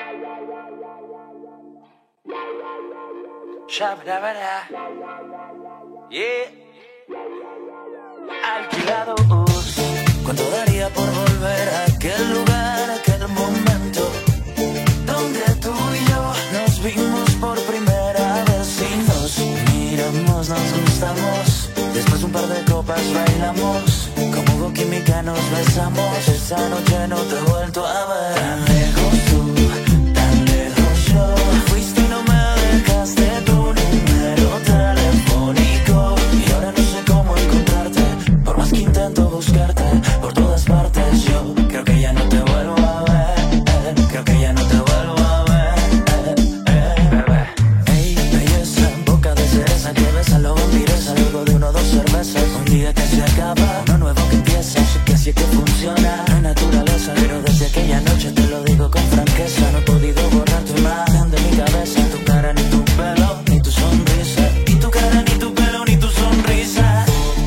Shabra-bara. Yeah. Alquilados. ¿Cuánto daría por volver a aquel lugar, aquel momento donde tú y yo nos vimos por primera vez y nos miramos, nos gustamos? Después de un par de copas bailamos, como hubo química nos besamos. Esa noche no te he vuelto a ver. Tan lejos tú, tan lejos yo. Fuiste y no me dejaste tu número telefónico. Y ahora no sé cómo encontrarte, por más que intento buscarte por todas partes. Yo creo que ya no te vuelvo a ver, creo que ya no te vuelvo a ver. Ey, belleza, boca de cereza que besa lo vampiresa luego de 1 o 2 cervezas. Un día que se acaba, uno nuevo que empieza. Sé que así es que funciona, no hay naturaleza. Pero desde aquella noche te lo digo con franqueza, no he podido borrar tu imagen de mi cabeza. Tu cara ni tu pelo, ni tu sonrisa. Y tu cara ni tu pelo, ni tu sonrisa.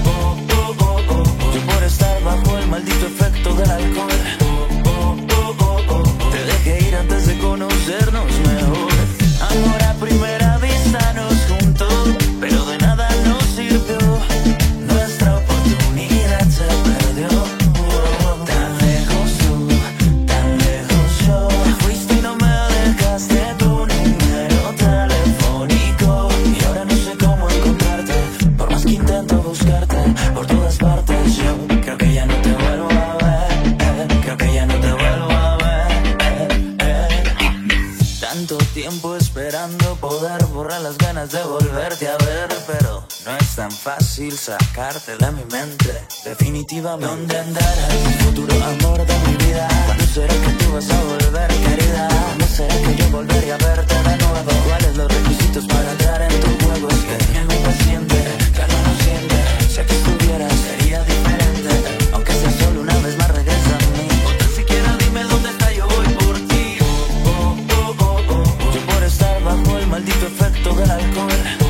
Yo por estar bajo el maldito efecto del alcohol te dejé ir antes de conocernos mejor. Amor a primera vista nos juntó, pero de nada nos sirvió. Nuestra oportunidad se perdió. Tan lejos tú, tan lejos yo. Fuiste y no me dejaste tu número telefónico. Y ahora no sé cómo encontrarte, por más que intento buscarte por todas partes. Yo creo que ya no te vuelvo a ver, creo que ya no te vuelvo a ver. Tanto tiempo esperando poder borrar las ganas de volverte a ver, pero no es tan fácil sacarte de mi mente. Definitivamente. ¿Dónde andarás, futuro amor de mi vida? ¿Cuándo será que tú vas a volver, querida? ¿Cuándo será que yo volveré a verte de nuevo? ¿Cuáles los requisitos para entrar en tu juego? Es que me hago impaciente, calma no siente. Si aquí estuvieras sería diferente, aunque sea solo una vez más regresa a mí. O tan siquiera dime dónde está, yo voy por ti. Yo por estar bajo el maldito efecto del alcohol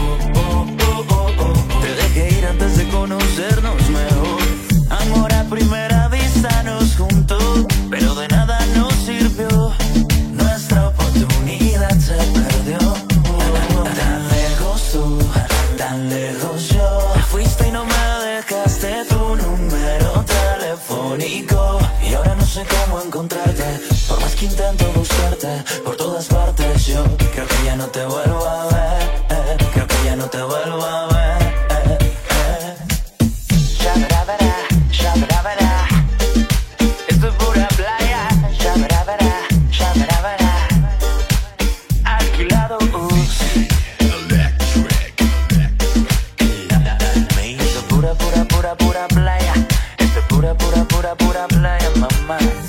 te dejé ir antes de conocernos mejor. Amor a primera vista nos juntó, pero de nada nos sirvió. Nuestra oportunidad se perdió. Tan lejos tú, tan lejos yo. Fuiste y no me dejaste tu número telefónico. Y ahora no sé cómo encontrarte, por más que intento buscarte por todas partes. Yo creo que ya no te vuelvo a ver, creo que ya no te vuelvo a ver. Shabra-bara, shabra-bara. Esto es pura playa. Shabra-bara, shabra-bara. Alquilados. Esto es pura, pura, pura, pura playa. Esto es pura, pura, pura, pura playa, mamá.